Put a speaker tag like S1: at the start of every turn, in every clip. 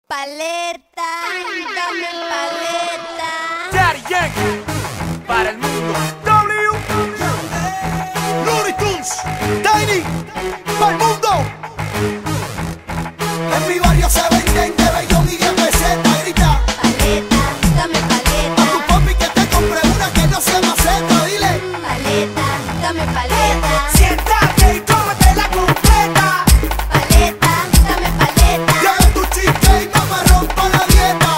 S1: Paleta, dame paleta.
S2: Daddy Yankee, para el mundo. W, Looney Tunes, Tiny, para el mundo.
S3: En mi barrio se venden de bellón y de peseta. Grita,
S1: Paleta, dame paleta.
S3: a tu papi que te compre una que no sea maceta. Dile,
S1: Paleta, dame paleta.
S2: Siéntate y cómetela completa.
S1: Paleta, dame paleta.
S3: ya es tu chica y mamá rompa la dieta.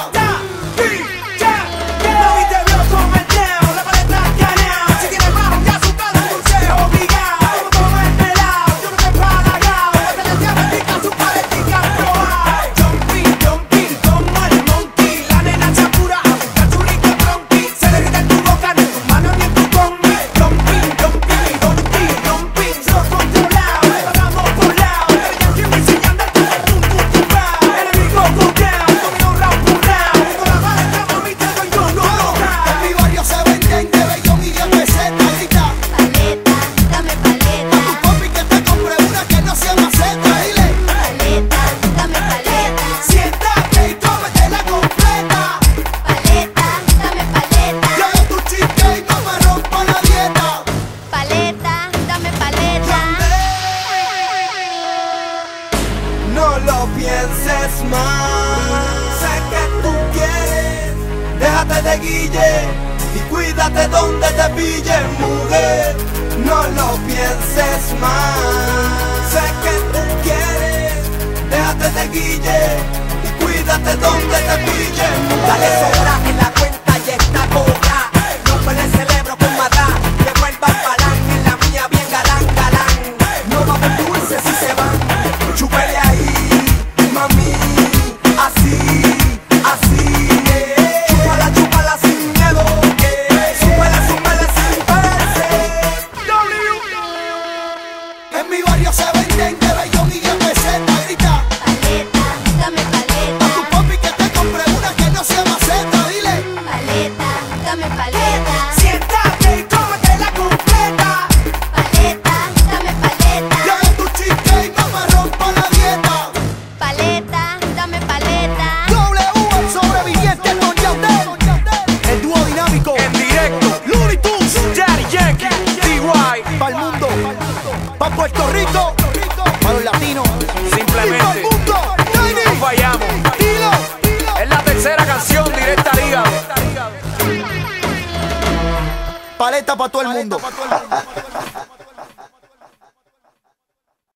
S2: Mami te vio con el dedo, la paleta ganado. Si tienes bajo ya su cara un dulce obligado. Como toma el pelado, yo no te he palagado. Porque la diabetica su paletica probado. Jumping, jumping, como el monkey. La nena se apura a buscar su rico tronqui. Se le grita en tu boca, ni en tu mano ni en tu combi. Jumping, jumping, jumping, jumping. Los controlados, le pagamos por lado. El Yankee me enseñando el tum tum tum tum. Enemigo go down, dominó round por round. Con la paleta mami te doy yo no
S3: En mi barrio se venden de bellón y de peseta. Grita,
S1: Paleta, dame
S3: a
S1: paleta.
S3: tu papi que te compre una que no sea maceta. Dile,
S1: Paleta, dame paleta.
S3: siéntate y cómetela completa.
S1: Paleta, dame paleta.
S3: ya es tu chica y mamá rompa la dieta.
S1: Paleta, dame paleta.
S3: No lo pienses más. Sé que tú quieres. Déjate de guille y cuídate donde te pille, mujer. No lo pienses más. Sé que tú quieres. Déjate de guille y cuídate donde te pille, mujer. Dale sobra en la cuenta y está cobra. No le celebro con mata. Que vuelvan palán en la mía bien galán, galán. No va a haber dulces si se van. Chúpele ahí, mami, así, así. Chúpala sin miedo. Súbela sin pararse. En mi barrio se venden de bellón y de peseta. Grita,
S1: Paleta, dame
S3: a
S1: paleta.
S3: tu papi que te compre una que no sea maceta. Dile,
S1: Paleta, dame paleta.
S2: Siéntate y cómetela completa.
S1: Paleta, dame paleta.
S3: ya es tu chica y mamá rompa la dieta.
S1: Paleta, dame paleta.
S3: W, el sobreviviente con Yandel. El dúo dinámico
S2: En directo, Looney Tunes, Daddy Yankee, DY.
S3: para el mundo, para Puerto Rico, para los latinos.
S2: Simplemente.
S3: Y para el mundo. Tiny,
S2: No fallamos.
S3: dilo.
S2: Es la tercera canción directa al hígado.
S3: Paleta para todo el mundo.